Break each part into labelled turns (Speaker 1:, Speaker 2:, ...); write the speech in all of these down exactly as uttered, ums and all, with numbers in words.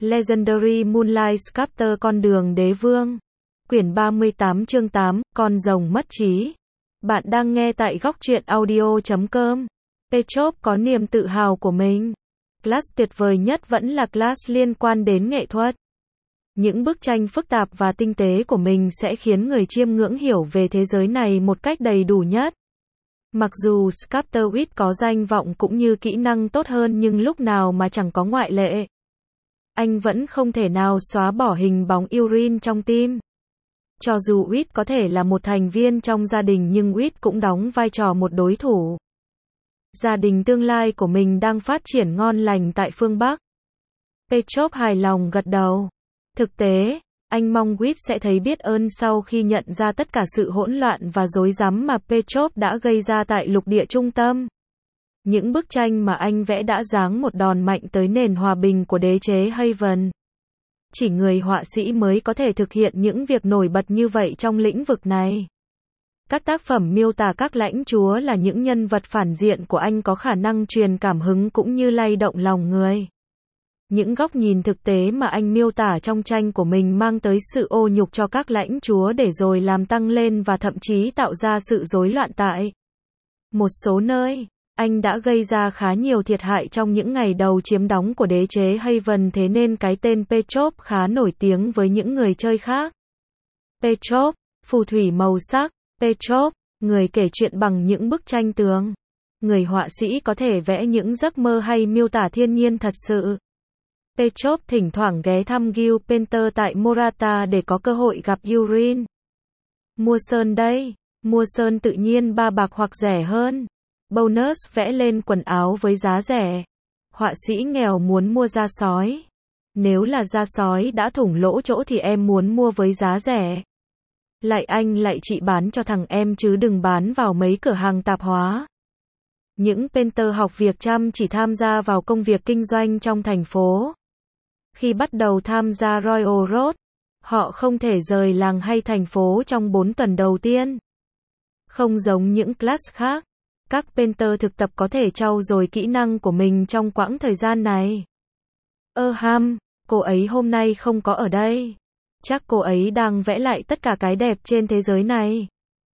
Speaker 1: Legendary Moonlight Sculptor Con đường đế vương. Quyển ba mươi tám chương tám, Con rồng mất trí. Bạn đang nghe tại góc truyện audio chấm com. Petrov có niềm tự hào của mình. Class tuyệt vời nhất vẫn là class liên quan đến nghệ thuật. Những bức tranh phức tạp và tinh tế của mình sẽ khiến người chiêm ngưỡng hiểu về thế giới này một cách đầy đủ nhất. Mặc dù Sculptor Weed có danh vọng cũng như kỹ năng tốt hơn nhưng lúc nào mà chẳng có ngoại lệ. Anh vẫn không thể nào xóa bỏ hình bóng Yuri trong tim. Cho dù Weed có thể là một thành viên trong gia đình nhưng Weed cũng đóng vai trò một đối thủ. Gia đình tương lai của mình đang phát triển ngon lành tại phương Bắc. Petrov hài lòng gật đầu. Thực tế, anh mong Weed sẽ thấy biết ơn sau khi nhận ra tất cả sự hỗn loạn và rối rắm mà Petrov đã gây ra tại lục địa trung tâm. Những bức tranh mà anh vẽ đã giáng một đòn mạnh tới nền hòa bình của đế chế Haven. Chỉ người họa sĩ mới có thể thực hiện những việc nổi bật như vậy trong lĩnh vực này. Các tác phẩm miêu tả các lãnh chúa là những nhân vật phản diện của anh có khả năng truyền cảm hứng cũng như lay động lòng người. Những góc nhìn thực tế mà anh miêu tả trong tranh của mình mang tới sự ô nhục cho các lãnh chúa để rồi làm tăng lên và thậm chí tạo ra sự rối loạn tại một số nơi. Anh đã gây ra khá nhiều thiệt hại trong những ngày đầu chiếm đóng của đế chế Haven, thế nên cái tên Petrov khá nổi tiếng với những người chơi khác. Petrov, phù thủy màu sắc. Petrov, người kể chuyện bằng những bức tranh tường. Người họa sĩ có thể vẽ những giấc mơ hay miêu tả thiên nhiên thật sự. Petrov thỉnh thoảng ghé thăm Gil Painter tại Morata để có cơ hội gặp Yuri. Mua sơn đây. Mua sơn tự nhiên ba bạc hoặc rẻ hơn. Bonus vẽ lên quần áo với giá rẻ. Họa sĩ nghèo muốn mua da sói. Nếu là da sói đã thủng lỗ chỗ thì em muốn mua với giá rẻ. Lại anh lại chị bán cho thằng em chứ đừng bán vào mấy cửa hàng tạp hóa. Những painter học việc chăm chỉ tham gia vào công việc kinh doanh trong thành phố. Khi bắt đầu tham gia Royal Road, họ không thể rời làng hay thành phố trong bốn tuần đầu tiên. Không giống những class khác, các painter thực tập có thể trau dồi kỹ năng của mình trong quãng thời gian này. Ơ ham, cô ấy hôm nay không có ở đây. Chắc cô ấy đang vẽ lại tất cả cái đẹp trên thế giới này.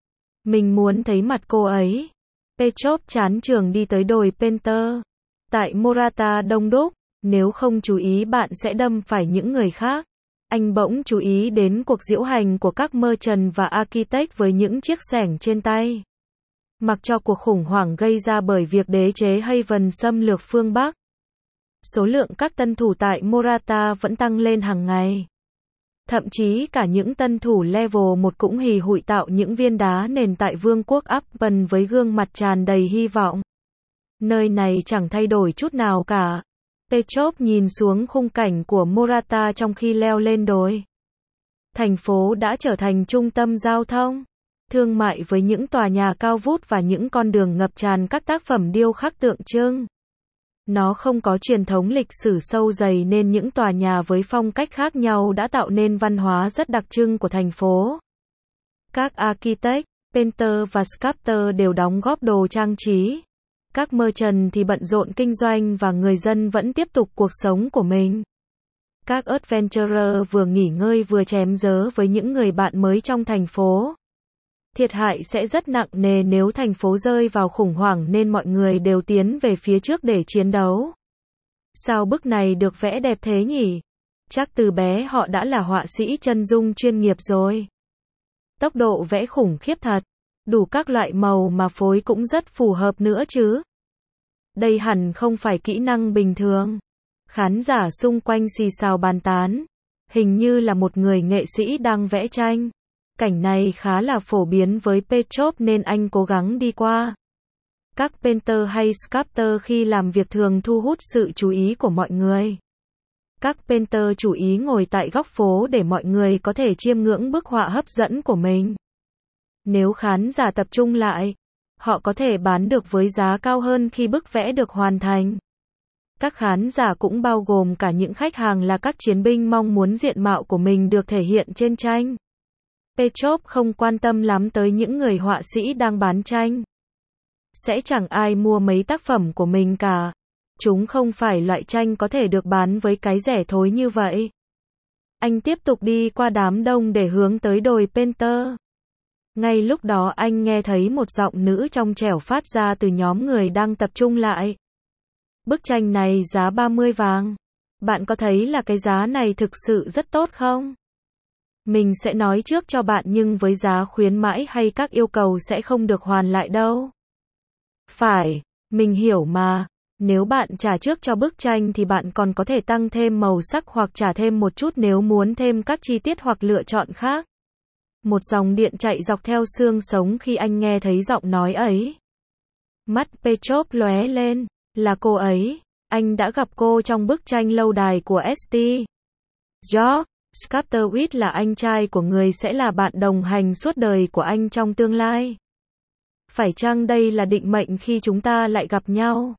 Speaker 1: Mình muốn thấy mặt cô ấy. Petrov chán trường đi tới đồi Painter. Tại Morata đông đúc, nếu không chú ý bạn sẽ đâm phải những người khác. Anh bỗng chú ý đến cuộc diễu hành của các merchant và architect với những chiếc xẻng trên tay. Mặc cho cuộc khủng hoảng gây ra bởi việc đế chế Haven xâm lược phương Bắc, số lượng các tân thủ tại Morata vẫn tăng lên hàng ngày. Thậm chí cả những tân thủ level một cũng hì hụi tạo những viên đá nền tại vương quốc Appen với gương mặt tràn đầy hy vọng. Nơi này chẳng thay đổi chút nào cả. Petrov nhìn xuống khung cảnh của Morata trong khi leo lên đồi. Thành phố đã trở thành trung tâm giao thông, thương mại với những tòa nhà cao vút và những con đường ngập tràn các tác phẩm điêu khắc tượng trưng. Nó không có truyền thống lịch sử sâu dày nên những tòa nhà với phong cách khác nhau đã tạo nên văn hóa rất đặc trưng của thành phố. Các architect, painter và sculptor đều đóng góp đồ trang trí. Các merchant thì bận rộn kinh doanh và người dân vẫn tiếp tục cuộc sống của mình. Các adventurer vừa nghỉ ngơi vừa chém giớ với những người bạn mới trong thành phố. Thiệt hại sẽ rất nặng nề nếu thành phố rơi vào khủng hoảng nên mọi người đều tiến về phía trước để chiến đấu. Sao bức này được vẽ đẹp thế nhỉ? Chắc từ bé họ đã là họa sĩ chân dung chuyên nghiệp rồi. Tốc độ vẽ khủng khiếp thật. Đủ các loại màu mà phối cũng rất phù hợp nữa chứ. Đây hẳn không phải kỹ năng bình thường. Khán giả xung quanh xì xào bàn tán. Hình như là một người nghệ sĩ đang vẽ tranh. Cảnh này khá là phổ biến với Petrov nên anh cố gắng đi qua. Các painter hay sculptor khi làm việc thường thu hút sự chú ý của mọi người. Các painter chú ý ngồi tại góc phố để mọi người có thể chiêm ngưỡng bức họa hấp dẫn của mình. Nếu khán giả tập trung lại, họ có thể bán được với giá cao hơn khi bức vẽ được hoàn thành. Các khán giả cũng bao gồm cả những khách hàng là các chiến binh mong muốn diện mạo của mình được thể hiện trên tranh. Petrov không quan tâm lắm tới những người họa sĩ đang bán tranh. Sẽ chẳng ai mua mấy tác phẩm của mình cả. Chúng không phải loại tranh có thể được bán với cái rẻ thối như vậy. Anh tiếp tục đi qua đám đông để hướng tới đồi Penter. Ngay lúc đó anh nghe thấy một giọng nữ trong trẻo phát ra từ nhóm người đang tập trung lại. Bức tranh này giá ba mươi vàng. Bạn có thấy là cái giá này thực sự rất tốt không? Mình sẽ nói trước cho bạn nhưng với giá khuyến mãi hay các yêu cầu sẽ không được hoàn lại đâu. Phải, mình hiểu mà. Nếu bạn trả trước cho bức tranh thì bạn còn có thể tăng thêm màu sắc hoặc trả thêm một chút nếu muốn thêm các chi tiết hoặc lựa chọn khác. Một dòng điện chạy dọc theo xương sống khi anh nghe thấy giọng nói ấy. Mắt Petrov lóe lên, là cô ấy. Anh đã gặp cô trong bức tranh lâu đài của ét tê. George Skapterwitz là anh trai của người sẽ là bạn đồng hành suốt đời của anh trong tương lai. Phải chăng đây là định mệnh khi chúng ta lại gặp nhau?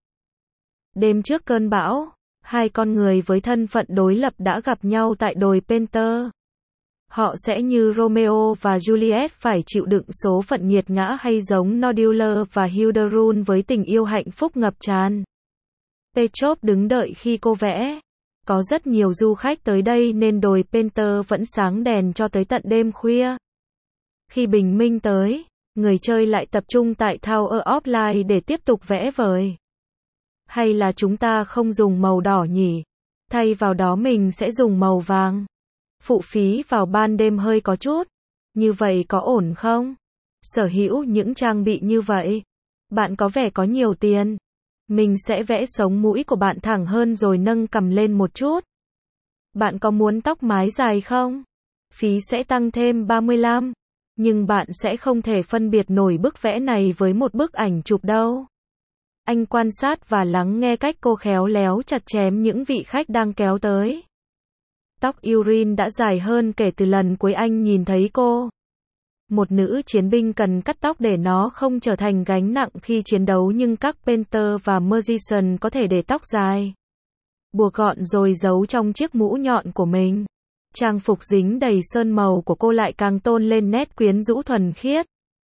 Speaker 1: Đêm trước cơn bão, hai con người với thân phận đối lập đã gặp nhau tại đồi Penter. Họ sẽ như Romeo và Juliet phải chịu đựng số phận nghiệt ngã hay giống Nordula và Hilderun với tình yêu hạnh phúc ngập tràn. Petrov đứng đợi khi cô vẽ. Có rất nhiều du khách tới đây nên đồi Penter vẫn sáng đèn cho tới tận đêm khuya. Khi bình minh tới, người chơi lại tập trung tại Tower of Light để tiếp tục vẽ vời. Hay là chúng ta không dùng màu đỏ nhỉ? Thay vào đó mình sẽ dùng màu vàng. Phụ phí vào ban đêm hơi có chút. Như vậy có ổn không? Sở hữu những trang bị như vậy. Bạn có vẻ có nhiều tiền. Mình sẽ vẽ sống mũi của bạn thẳng hơn rồi nâng cằm lên một chút. Bạn có muốn tóc mái dài không? Phí sẽ tăng thêm ba mươi lăm. Nhưng bạn sẽ không thể phân biệt nổi bức vẽ này với một bức ảnh chụp đâu. Anh quan sát và lắng nghe cách cô khéo léo chặt chém những vị khách đang kéo tới. Tóc Irene đã dài hơn kể từ lần cuối anh nhìn thấy cô. Một nữ chiến binh cần cắt tóc để nó không trở thành gánh nặng khi chiến đấu nhưng các painter và magician có thể để tóc dài. Buộc gọn rồi giấu trong chiếc mũ nhọn của mình. Trang phục dính đầy sơn màu của cô lại càng tôn lên nét quyến rũ thuần khiết.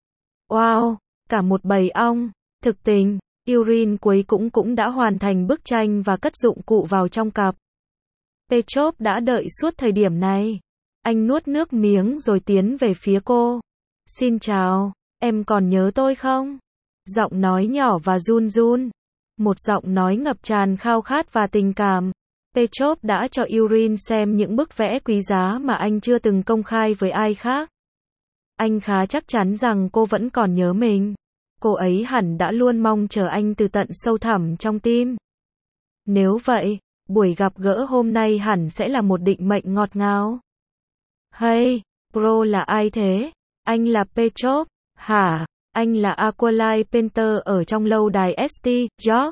Speaker 1: Wow, cả một bầy ong. Thực tình, Irene cuối cũng cũng đã hoàn thành bức tranh và cất dụng cụ vào trong cặp. Petrov đã đợi suốt thời điểm này. Anh nuốt nước miếng rồi tiến về phía cô. Xin chào, em còn nhớ tôi không? Giọng nói nhỏ và run run. Một giọng nói ngập tràn khao khát và tình cảm. Petrov đã cho Irene xem những bức vẽ quý giá mà anh chưa từng công khai với ai khác. Anh khá chắc chắn rằng cô vẫn còn nhớ mình. Cô ấy hẳn đã luôn mong chờ anh từ tận sâu thẳm trong tim. Nếu vậy, buổi gặp gỡ hôm nay hẳn sẽ là một định mệnh ngọt ngào. Hey, bro là ai thế? Anh là Petrov, hả? Anh là Aqualite Painter ở trong lâu đài ét tê, George.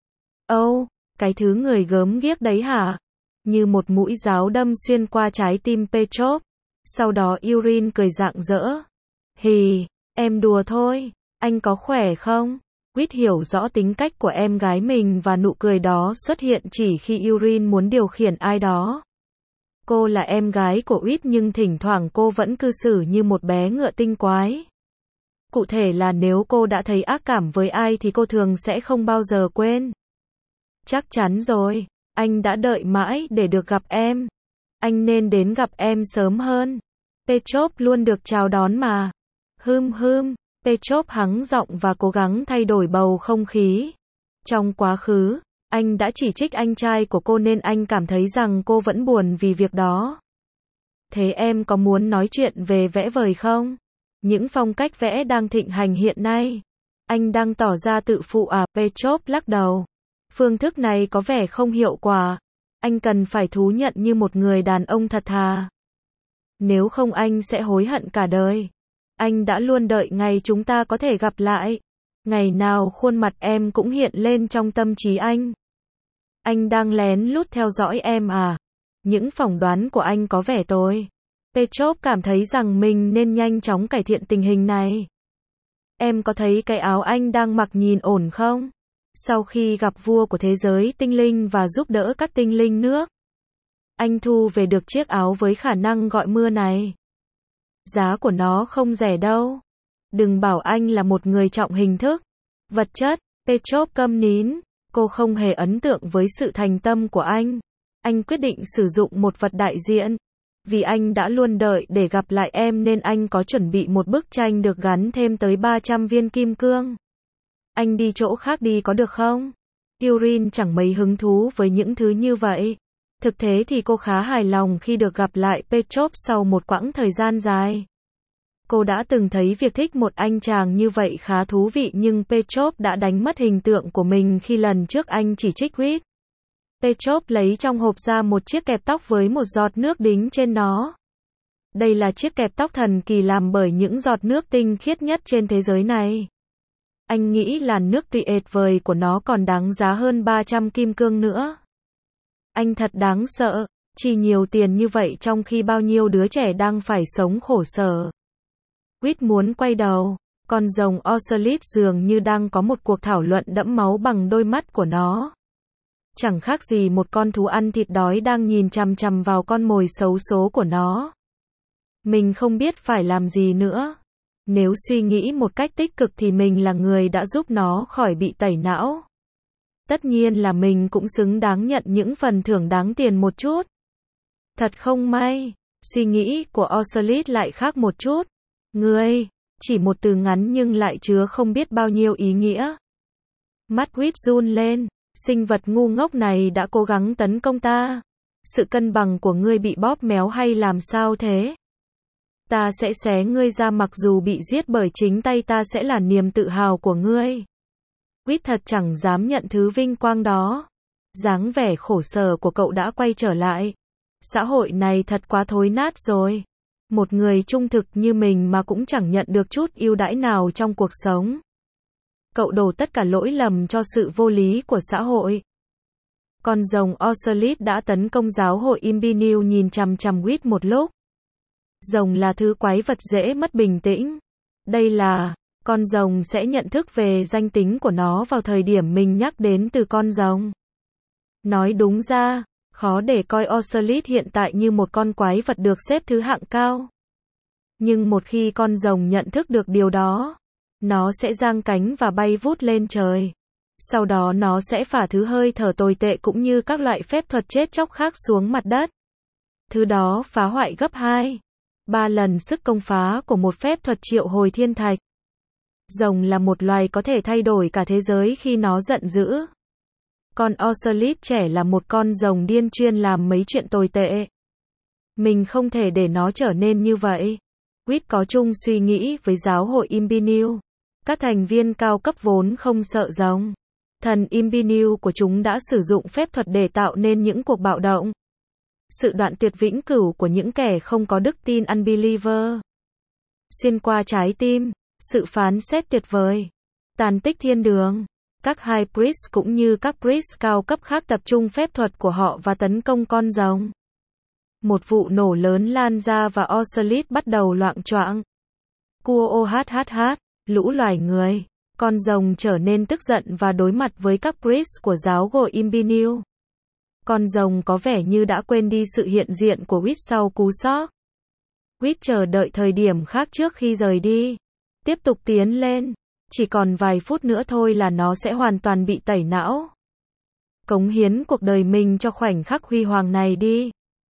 Speaker 1: Oh, cái thứ người gớm ghiếc đấy hả? Như một mũi giáo đâm xuyên qua trái tim Petrov. Sau đó Irene cười rạng rỡ. Hì, em đùa thôi. Anh có khỏe không? Quýt hiểu rõ tính cách của em gái mình và nụ cười đó xuất hiện chỉ khi Irene muốn điều khiển ai đó. Cô là em gái của Quýt nhưng thỉnh thoảng cô vẫn cư xử như một bé ngựa tinh quái. Cụ thể là nếu cô đã thấy ác cảm với ai thì cô thường sẽ không bao giờ quên. Chắc chắn rồi, anh đã đợi mãi để được gặp em. Anh nên đến gặp em sớm hơn. Petrov luôn được chào đón mà. Hưm hưm. Petrov hắng giọng và cố gắng thay đổi bầu không khí. Trong quá khứ, anh đã chỉ trích anh trai của cô nên anh cảm thấy rằng cô vẫn buồn vì việc đó. Thế em có muốn nói chuyện về vẽ vời không? Những phong cách vẽ đang thịnh hành hiện nay. Anh đang tỏ ra tự phụ à? Petrov lắc đầu. Phương thức này có vẻ không hiệu quả. Anh cần phải thú nhận như một người đàn ông thật thà. Nếu không anh sẽ hối hận cả đời. Anh đã luôn đợi ngày chúng ta có thể gặp lại. Ngày nào khuôn mặt em cũng hiện lên trong tâm trí anh. Anh đang lén lút theo dõi em à? Những phỏng đoán của anh có vẻ tồi. Petrov cảm thấy rằng mình nên nhanh chóng cải thiện tình hình này. Em có thấy cái áo anh đang mặc nhìn ổn không? Sau khi gặp vua của thế giới tinh linh và giúp đỡ các tinh linh nước, anh thu về được chiếc áo với khả năng gọi mưa này. Giá của nó không rẻ đâu. Đừng bảo anh là một người trọng hình thức, vật chất. Petrov câm nín. Cô không hề ấn tượng với sự thành tâm của anh. Anh quyết định sử dụng một vật đại diện. Vì anh đã luôn đợi để gặp lại em nên anh có chuẩn bị một bức tranh được gắn thêm tới ba trăm viên kim cương. Anh đi chỗ khác đi có được không? Yurin chẳng mấy hứng thú với những thứ như vậy. Thực tế thì cô khá hài lòng khi được gặp lại Petrov sau một quãng thời gian dài. Cô đã từng thấy việc thích một anh chàng như vậy khá thú vị nhưng Petrov đã đánh mất hình tượng của mình khi lần trước anh chỉ trích Reed. Petrov lấy trong hộp ra một chiếc kẹp tóc với một giọt nước đính trên nó. Đây là chiếc kẹp tóc thần kỳ làm bởi những giọt nước tinh khiết nhất trên thế giới này. Anh nghĩ làn nước tuyệt vời của nó còn đáng giá hơn ba trăm kim cương nữa. Anh thật đáng sợ, chi nhiều tiền như vậy trong khi bao nhiêu đứa trẻ đang phải sống khổ sở. Reed muốn quay đầu, con rồng Ocelot dường như đang có một cuộc thảo luận đẫm máu bằng đôi mắt của nó. Chẳng khác gì một con thú ăn thịt đói đang nhìn chằm chằm vào con mồi xấu số của nó. Mình không biết phải làm gì nữa. Nếu suy nghĩ một cách tích cực thì mình là người đã giúp nó khỏi bị tẩy não. Tất nhiên là mình cũng xứng đáng nhận những phần thưởng đáng tiền một chút. Thật không may, suy nghĩ của Ocelot lại khác một chút. Ngươi, chỉ một từ ngắn nhưng lại chứa không biết bao nhiêu ý nghĩa. Mắt Reed run lên, sinh vật ngu ngốc này đã cố gắng tấn công ta. Sự cân bằng của ngươi bị bóp méo hay làm sao thế? Ta sẽ xé ngươi ra mặc dù bị giết bởi chính tay ta sẽ là niềm tự hào của ngươi. Reed thật chẳng dám nhận thứ vinh quang đó. Dáng vẻ khổ sở của cậu đã quay trở lại. Xã hội này thật quá thối nát rồi. Một người trung thực như mình mà cũng chẳng nhận được chút ưu đãi nào trong cuộc sống. Cậu đổ tất cả lỗi lầm cho sự vô lý của xã hội. Con rồng Ocelot đã tấn công giáo hội Imbinil nhìn chằm chằm Reed một lúc. Rồng là thứ quái vật dễ mất bình tĩnh. Đây là, con rồng sẽ nhận thức về danh tính của nó vào thời điểm mình nhắc đến từ con rồng. Nói đúng ra, khó để coi Ocelot hiện tại như một con quái vật được xếp thứ hạng cao. Nhưng một khi con rồng nhận thức được điều đó, nó sẽ giang cánh và bay vút lên trời. Sau đó nó sẽ phả thứ hơi thở tồi tệ cũng như các loại phép thuật chết chóc khác xuống mặt đất. Thứ đó phá hoại gấp hai, ba lần sức công phá của một phép thuật triệu hồi thiên thạch. Rồng là một loài có thể thay đổi cả thế giới khi nó giận dữ. Con Ocelot trẻ là một con rồng điên chuyên làm mấy chuyện tồi tệ. Mình không thể để nó trở nên như vậy. Reed có chung suy nghĩ với giáo hội Imbinil. Các thành viên cao cấp vốn không sợ rồng. Thần Imbinil của chúng đã sử dụng phép thuật để tạo nên những cuộc bạo động. Sự đoạn tuyệt vĩnh cửu của những kẻ không có đức tin Unbeliever. Xuyên qua trái tim, sự phán xét tuyệt vời. Tàn tích thiên đường. Các High Priest cũng như các Priest cao cấp khác tập trung phép thuật của họ và tấn công con rồng. Một vụ nổ lớn lan ra và Ocelot bắt đầu loạng choạng. Cua ô hát hát hát, lũ loài người. Con rồng trở nên tức giận và đối mặt với các Priest của giáo hội Imbinil. Con rồng có vẻ như đã quên đi sự hiện diện của Reed sau cú sốc. Reed chờ đợi thời điểm khác trước khi rời đi. Tiếp tục tiến lên. Chỉ còn vài phút nữa thôi là nó sẽ hoàn toàn bị tẩy não. Cống hiến cuộc đời mình cho khoảnh khắc huy hoàng này đi.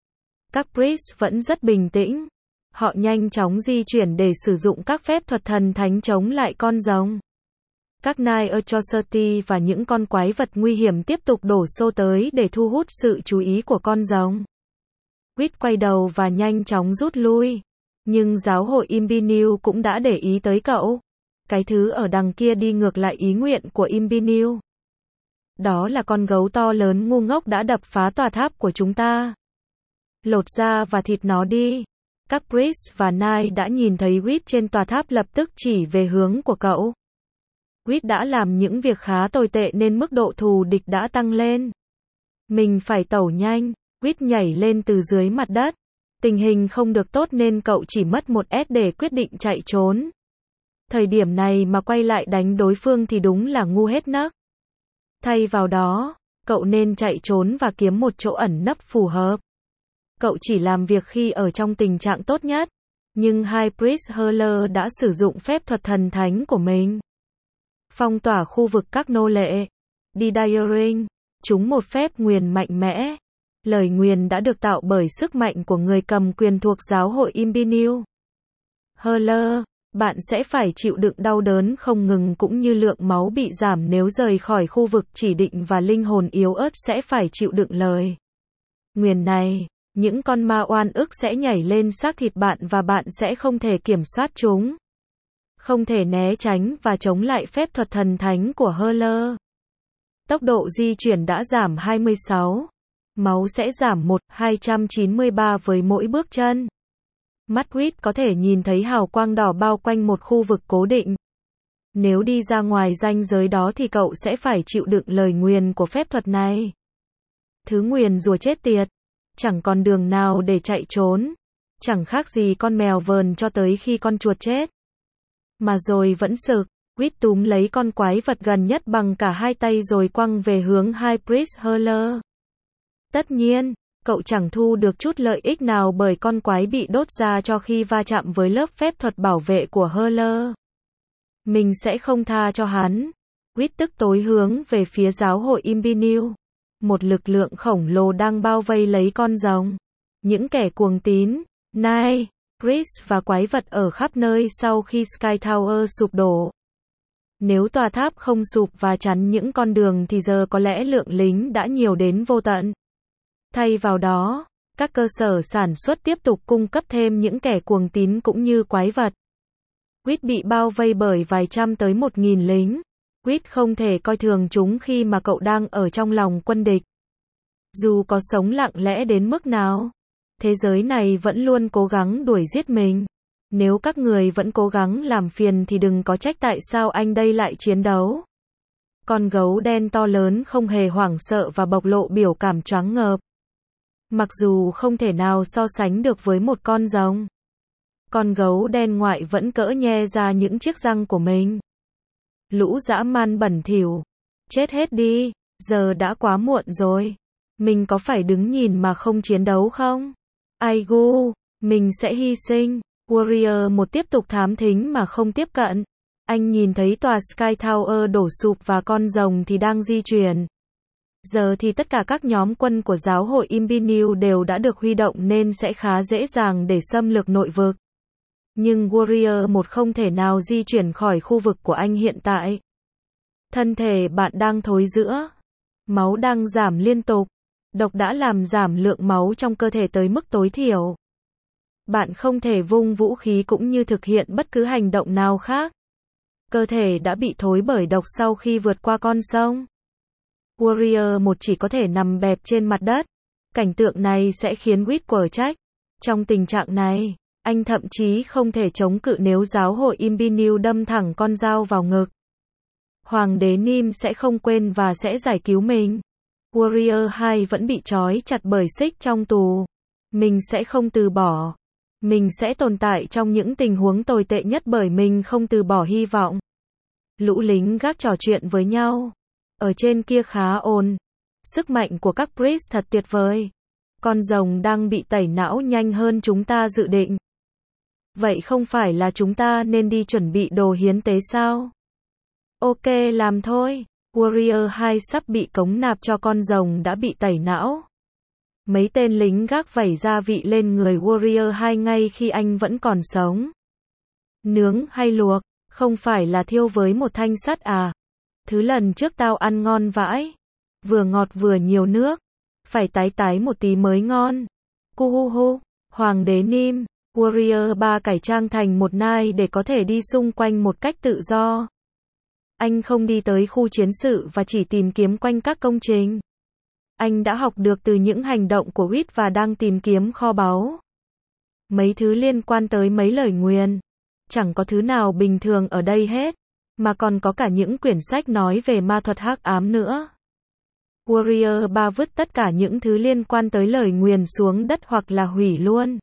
Speaker 1: Các Priest vẫn rất bình tĩnh. Họ nhanh chóng di chuyển để sử dụng các phép thuật thần thánh chống lại con rồng. Các Night Atrocity và những con quái vật nguy hiểm tiếp tục đổ xô tới để thu hút sự chú ý của con rồng. Reed quay đầu và nhanh chóng rút lui. Nhưng giáo hội Imbinil cũng đã để ý tới cậu. Cái thứ ở đằng kia đi ngược lại ý nguyện của Imbinil. Đó là con gấu to lớn ngu ngốc đã đập phá tòa tháp của chúng ta. Lột da và thịt nó đi. Các Priest và Knight đã nhìn thấy Reed trên tòa tháp lập tức chỉ về hướng của cậu. Reed đã làm những việc khá tồi tệ nên mức độ thù địch đã tăng lên. Mình phải tẩu nhanh. Reed nhảy lên từ dưới mặt đất. Tình hình không được tốt nên cậu chỉ mất một S để quyết định chạy trốn. Thời điểm này mà quay lại đánh đối phương thì đúng là ngu hết nấc. Thay vào đó, cậu nên chạy trốn và kiếm một chỗ ẩn nấp phù hợp. Cậu chỉ làm việc khi ở trong tình trạng tốt nhất. Nhưng High Priest Heller đã sử dụng phép thuật thần thánh của mình. Phong tỏa khu vực các nô lệ. Didiering, chúng một phép nguyền mạnh mẽ. Lời nguyền đã được tạo bởi sức mạnh của người cầm quyền thuộc giáo hội Imbiniu. Heller, bạn sẽ phải chịu đựng đau đớn không ngừng cũng như lượng máu bị giảm nếu rời khỏi khu vực chỉ định và linh hồn yếu ớt sẽ phải chịu đựng lời nguyền này. Những con ma oan ức sẽ nhảy lên xác thịt bạn và bạn sẽ không thể kiểm soát chúng. Không thể né tránh và chống lại phép thuật thần thánh của Heller. Tốc độ di chuyển đã giảm hai mươi sáu. Máu sẽ giảm một phẩy hai chín ba với mỗi bước chân. Mắt Quýt có thể nhìn thấy hào quang đỏ bao quanh một khu vực cố định. Nếu đi ra ngoài ranh giới đó thì cậu sẽ phải chịu đựng lời nguyền của phép thuật này. Thứ nguyền rủa chết tiệt. Chẳng còn đường nào để chạy trốn. Chẳng khác gì con mèo vờn cho tới khi con chuột chết. Mà rồi vẫn sực. Quýt túm lấy con quái vật gần nhất bằng cả hai tay rồi quăng về hướng High Priest Heller. Tất nhiên, cậu chẳng thu được chút lợi ích nào bởi con quái bị đốt ra cho khi va chạm với lớp phép thuật bảo vệ của Heller. Mình sẽ không tha cho hắn. Quýt tức tối hướng về phía giáo hội Imbiniu. Một lực lượng khổng lồ đang bao vây lấy con rồng. Những kẻ cuồng tín, Knight, Priest và quái vật ở khắp nơi sau khi Sky Tower sụp đổ. Nếu tòa tháp không sụp và chắn những con đường thì giờ có lẽ lượng lính đã nhiều đến vô tận. Thay vào đó, các cơ sở sản xuất tiếp tục cung cấp thêm những kẻ cuồng tín cũng như quái vật. Quýt bị bao vây bởi vài trăm tới một nghìn lính. Quýt không thể coi thường chúng khi mà cậu đang ở trong lòng quân địch. Dù có sống lặng lẽ đến mức nào, thế giới này vẫn luôn cố gắng đuổi giết mình. Nếu các người vẫn cố gắng làm phiền thì đừng có trách tại sao anh đây lại chiến đấu. Con gấu đen to lớn không hề hoảng sợ và bộc lộ biểu cảm choáng ngợp. Mặc dù không thể nào so sánh được với một con rồng. Con gấu đen ngoại vẫn cỡ nhe ra những chiếc răng của mình. Lũ dã man bẩn thỉu. Chết hết đi, giờ đã quá muộn rồi. Mình có phải đứng nhìn mà không chiến đấu không? Aigu, mình sẽ hy sinh. Warrior một tiếp tục thám thính mà không tiếp cận. Anh nhìn thấy tòa Sky Tower đổ sụp và con rồng thì đang di chuyển. Giờ thì tất cả các nhóm quân của giáo hội Imbiniu đều đã được huy động nên sẽ khá dễ dàng để xâm lược nội vực. Nhưng Warrior một không thể nào di chuyển khỏi khu vực của anh hiện tại. Thân thể bạn đang thối rữa. Máu đang giảm liên tục. Độc đã làm giảm lượng máu trong cơ thể tới mức tối thiểu. Bạn không thể vung vũ khí cũng như thực hiện bất cứ hành động nào khác. Cơ thể đã bị thối bởi độc sau khi vượt qua con sông. Warrior một chỉ có thể nằm bẹp trên mặt đất. Cảnh tượng này sẽ khiến Quýt quở trách. Trong tình trạng này, anh thậm chí không thể chống cự nếu giáo hội Imbiniu đâm thẳng con dao vào ngực. Hoàng đế Nim sẽ không quên và sẽ giải cứu mình. Warrior hai vẫn bị trói chặt bởi xích trong tù. Mình sẽ không từ bỏ. Mình sẽ tồn tại trong những tình huống tồi tệ nhất bởi mình không từ bỏ hy vọng. Lũ lính gác trò chuyện với nhau. Ở trên kia khá ồn. Sức mạnh của các priest thật tuyệt vời. Con rồng đang bị tẩy não nhanh hơn chúng ta dự định. Vậy không phải là chúng ta nên đi chuẩn bị đồ hiến tế sao? Ok làm thôi. Warrior hai sắp bị cống nạp cho con rồng đã bị tẩy não. Mấy tên lính gác vẩy gia vị lên người Warrior hai ngay khi anh vẫn còn sống. Nướng hay luộc, không phải là thiêu với một thanh sắt à? Thứ lần trước tao ăn ngon vãi. Vừa ngọt vừa nhiều nước. Phải tái tái một tí mới ngon. Cu hu hu, Hoàng đế Nim, Warrior ba cải trang thành một nai để có thể đi xung quanh một cách tự do. Anh không đi tới khu chiến sự và chỉ tìm kiếm quanh các công trình. Anh đã học được từ những hành động của Quýt và đang tìm kiếm kho báu. Mấy thứ liên quan tới mấy lời nguyền. Chẳng có thứ nào bình thường ở đây hết. Mà còn có cả những quyển sách nói về ma thuật hắc ám nữa. Warrior ba vứt tất cả những thứ liên quan tới lời nguyền xuống đất hoặc là hủy luôn.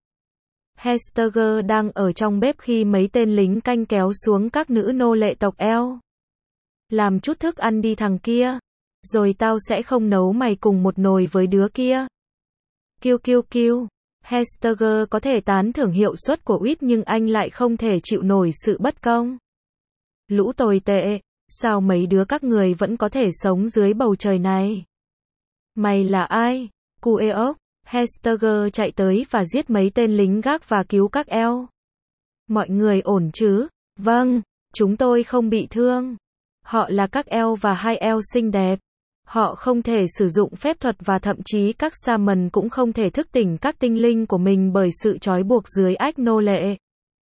Speaker 1: Hester đang ở trong bếp khi mấy tên lính canh kéo xuống các nữ nô lệ tộc eo. Làm chút thức ăn đi thằng kia. Rồi tao sẽ không nấu mày cùng một nồi với đứa kia. Kiêu kiêu kiêu. Hester có thể tán thưởng hiệu suất của Quýt nhưng anh lại không thể chịu nổi sự bất công. Lũ tồi tệ. Sao mấy đứa các người vẫn có thể sống dưới bầu trời này? Mày là ai? Kueok, Hestager chạy tới và giết mấy tên lính gác và cứu các eo. Mọi người ổn chứ? Vâng, chúng tôi không bị thương. Họ là các eo và hai eo xinh đẹp. Họ không thể sử dụng phép thuật và thậm chí các Shaman cũng không thể thức tỉnh các tinh linh của mình bởi sự trói buộc dưới ách nô lệ.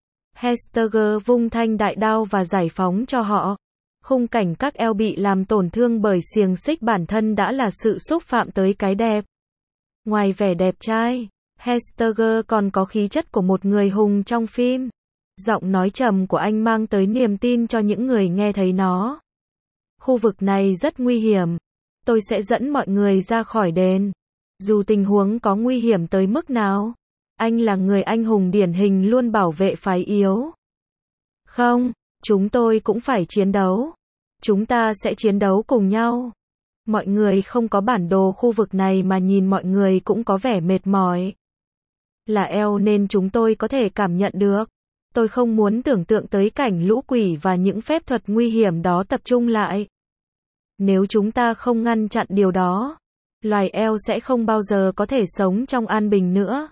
Speaker 1: Hestager vung thanh đại đao và giải phóng cho họ. Khung cảnh các eo bị làm tổn thương bởi xiềng xích bản thân đã là sự xúc phạm tới cái đẹp. Ngoài vẻ đẹp trai, Hestager còn có khí chất của một người hùng trong phim. Giọng nói trầm của anh mang tới niềm tin cho những người nghe thấy nó. Khu vực này rất nguy hiểm. Tôi sẽ dẫn mọi người ra khỏi đền. Dù tình huống có nguy hiểm tới mức nào, anh là người anh hùng điển hình luôn bảo vệ phái yếu. Không, chúng tôi cũng phải chiến đấu. Chúng ta sẽ chiến đấu cùng nhau. Mọi người không có bản đồ khu vực này mà nhìn mọi người cũng có vẻ mệt mỏi. Là eo nên chúng tôi có thể cảm nhận được. Tôi không muốn tưởng tượng tới cảnh lũ quỷ và những phép thuật nguy hiểm đó tập trung lại. Nếu chúng ta không ngăn chặn điều đó, loài eo sẽ không bao giờ có thể sống trong an bình nữa.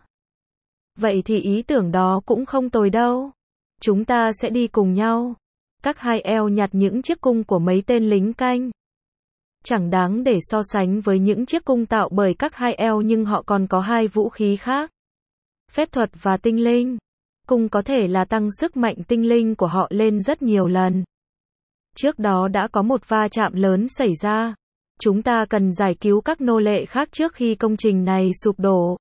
Speaker 1: Vậy thì ý tưởng đó cũng không tồi đâu. Chúng ta sẽ đi cùng nhau. Các hai eo nhặt những chiếc cung của mấy tên lính canh. Chẳng đáng để so sánh với những chiếc cung tạo bởi các hai eo nhưng họ còn có hai vũ khí khác. Phép thuật và tinh linh. Cung có thể là tăng sức mạnh tinh linh của họ lên rất nhiều lần. Trước đó đã có một va chạm lớn xảy ra. Chúng ta cần giải cứu các nô lệ khác trước khi công trình này sụp đổ.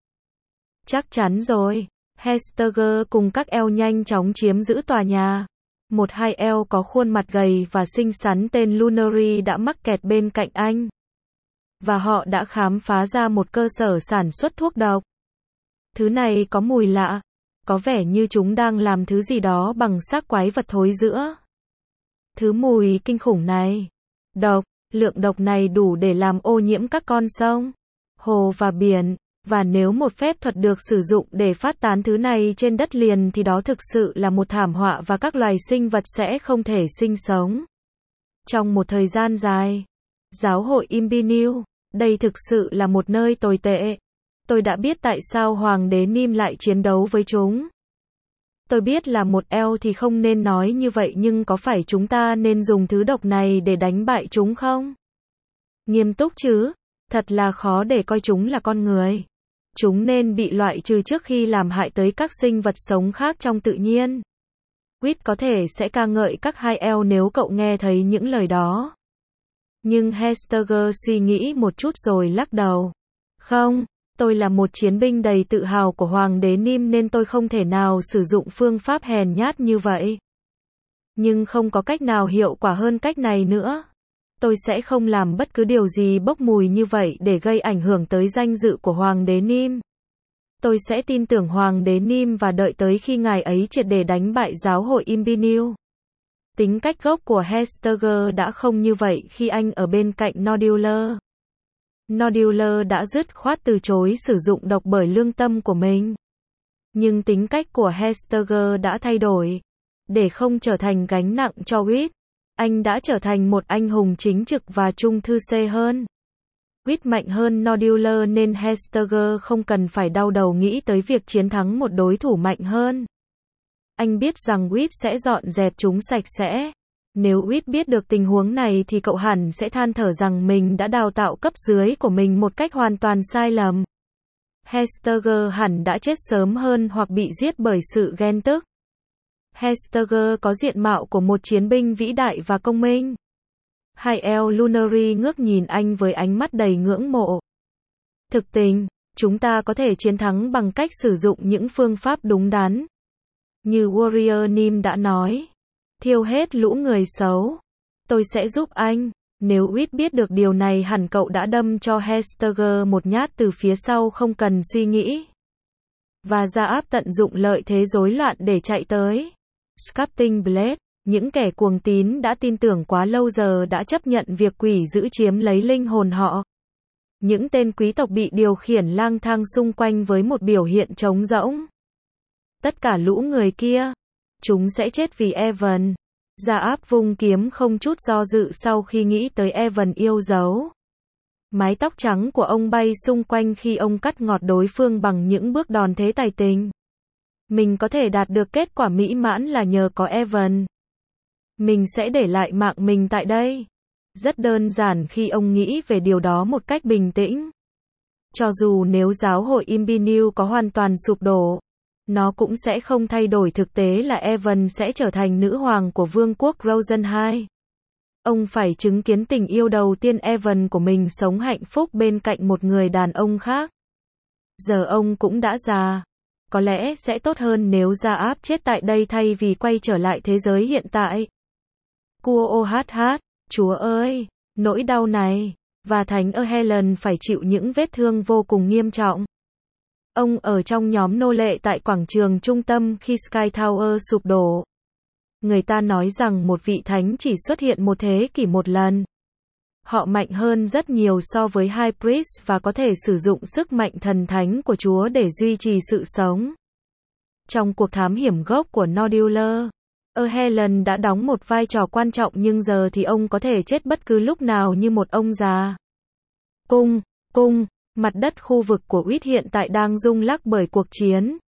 Speaker 1: Chắc chắn rồi. Hestager cùng các eo nhanh chóng chiếm giữ tòa nhà. Một hai eo có khuôn mặt gầy và xinh xắn tên Lunary đã mắc kẹt bên cạnh anh. Và họ đã khám phá ra một cơ sở sản xuất thuốc độc. Thứ này có mùi lạ. Có vẻ như chúng đang làm thứ gì đó bằng xác quái vật thối rữa. Thứ mùi kinh khủng này. Độc. Lượng độc này đủ để làm ô nhiễm các con sông, hồ và biển. Và nếu một phép thuật được sử dụng để phát tán thứ này trên đất liền thì đó thực sự là một thảm họa và các loài sinh vật sẽ không thể sinh sống. Trong một thời gian dài, giáo hội Imbiniu, đây thực sự là một nơi tồi tệ. Tôi đã biết tại sao Hoàng đế Nim lại chiến đấu với chúng. Tôi biết là một eo thì không nên nói như vậy nhưng có phải chúng ta nên dùng thứ độc này để đánh bại chúng không? Nghiêm túc chứ? Thật là khó để coi chúng là con người. Chúng nên bị loại trừ trước khi làm hại tới các sinh vật sống khác trong tự nhiên. Quýt có thể sẽ ca ngợi các hai eo nếu cậu nghe thấy những lời đó. Nhưng Hestager suy nghĩ một chút rồi lắc đầu. Không, tôi là một chiến binh đầy tự hào của Hoàng đế Nim nên tôi không thể nào sử dụng phương pháp hèn nhát như vậy. Nhưng không có cách nào hiệu quả hơn cách này nữa. Tôi sẽ không làm bất cứ điều gì bốc mùi như vậy để gây ảnh hưởng tới danh dự của Hoàng đế Nim. Tôi sẽ tin tưởng Hoàng đế Nim và đợi tới khi ngài ấy triệt để đánh bại giáo hội Imbiniu. Tính cách gốc của Hestager đã không như vậy khi anh ở bên cạnh Nodular. Nodular đã dứt khoát từ chối sử dụng độc bởi lương tâm của mình. Nhưng tính cách của Hestager đã thay đổi. Để không trở thành gánh nặng cho Whit, anh đã trở thành một anh hùng chính trực và trung thư xê hơn. Whit mạnh hơn Nodular nên Hestager không cần phải đau đầu nghĩ tới việc chiến thắng một đối thủ mạnh hơn. Anh biết rằng Whit sẽ dọn dẹp chúng sạch sẽ. Nếu Whit biết được tình huống này thì cậu hẳn sẽ than thở rằng mình đã đào tạo cấp dưới của mình một cách hoàn toàn sai lầm. Hestager hẳn đã chết sớm hơn hoặc bị giết bởi sự ghen tức. Hestager có diện mạo của một chiến binh vĩ đại và công minh. Hai eo Lunary ngước nhìn anh với ánh mắt đầy ngưỡng mộ. Thực tình, chúng ta có thể chiến thắng bằng cách sử dụng những phương pháp đúng đắn. Như Warrior Nim đã nói, thiêu hết lũ người xấu. Tôi sẽ giúp anh. Nếu Whit biết được điều này hẳn cậu đã đâm cho Hestager một nhát từ phía sau không cần suy nghĩ. Và ra áp tận dụng lợi thế rối loạn để chạy tới. Sculpting Blade, những kẻ cuồng tín đã tin tưởng quá lâu giờ đã chấp nhận việc quỷ giữ chiếm lấy linh hồn họ. Những tên quý tộc bị điều khiển lang thang xung quanh với một biểu hiện trống rỗng. Tất cả lũ người kia, chúng sẽ chết vì Evan. Gia-áp vung kiếm không chút do dự sau khi nghĩ tới Evan yêu dấu. Mái tóc trắng của ông bay xung quanh khi ông cắt ngọt đối phương bằng những bước đòn thế tài tình. Mình có thể đạt được kết quả mỹ mãn là nhờ có Evan. Mình sẽ để lại mạng mình tại đây. Rất đơn giản khi ông nghĩ về điều đó một cách bình tĩnh. Cho dù nếu giáo hội Imbinew có hoàn toàn sụp đổ, nó cũng sẽ không thay đổi thực tế là Evan sẽ trở thành nữ hoàng của vương quốc Rosenheim. Ông phải chứng kiến tình yêu đầu tiên Evan của mình sống hạnh phúc bên cạnh một người đàn ông khác. Giờ ông cũng đã già. Có lẽ sẽ tốt hơn nếu Gia-áp chết tại đây thay vì quay trở lại thế giới hiện tại. Cua ô hát hát, Chúa ơi, nỗi đau này, và Thánh ơ Helen phải chịu những vết thương vô cùng nghiêm trọng. Ông ở trong nhóm nô lệ tại quảng trường trung tâm khi Sky Tower sụp đổ. Người ta nói rằng một vị thánh chỉ xuất hiện một thế kỷ một lần. Họ mạnh hơn rất nhiều so với High Priest và có thể sử dụng sức mạnh thần thánh của Chúa để duy trì sự sống. Trong cuộc thám hiểm gốc của Nodular, ơ Helen đã đóng một vai trò quan trọng nhưng giờ thì ông có thể chết bất cứ lúc nào như một ông già. Cung, cung, mặt đất khu vực của Uýt hiện tại đang rung lắc bởi cuộc chiến.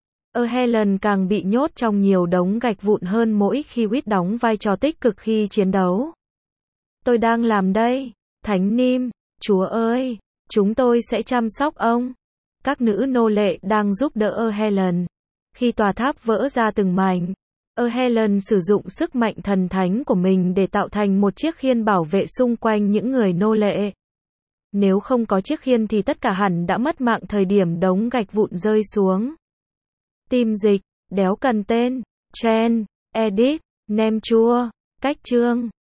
Speaker 1: ơ Helen càng bị nhốt trong nhiều đống gạch vụn hơn mỗi khi Uýt đóng vai trò tích cực khi chiến đấu. Tôi đang làm đây, Thánh Nim, Chúa ơi, chúng tôi sẽ chăm sóc ông. Các nữ nô lệ đang giúp đỡ ơ Helen. Khi tòa tháp vỡ ra từng mảnh, ơ Helen sử dụng sức mạnh thần thánh của mình để tạo thành một chiếc khiên bảo vệ xung quanh những người nô lệ. Nếu không có chiếc khiên thì tất cả hẳn đã mất mạng thời điểm đống gạch vụn rơi xuống. Tim dịch, đéo cần tên, Chen, Edit, Nem chua, cách chương.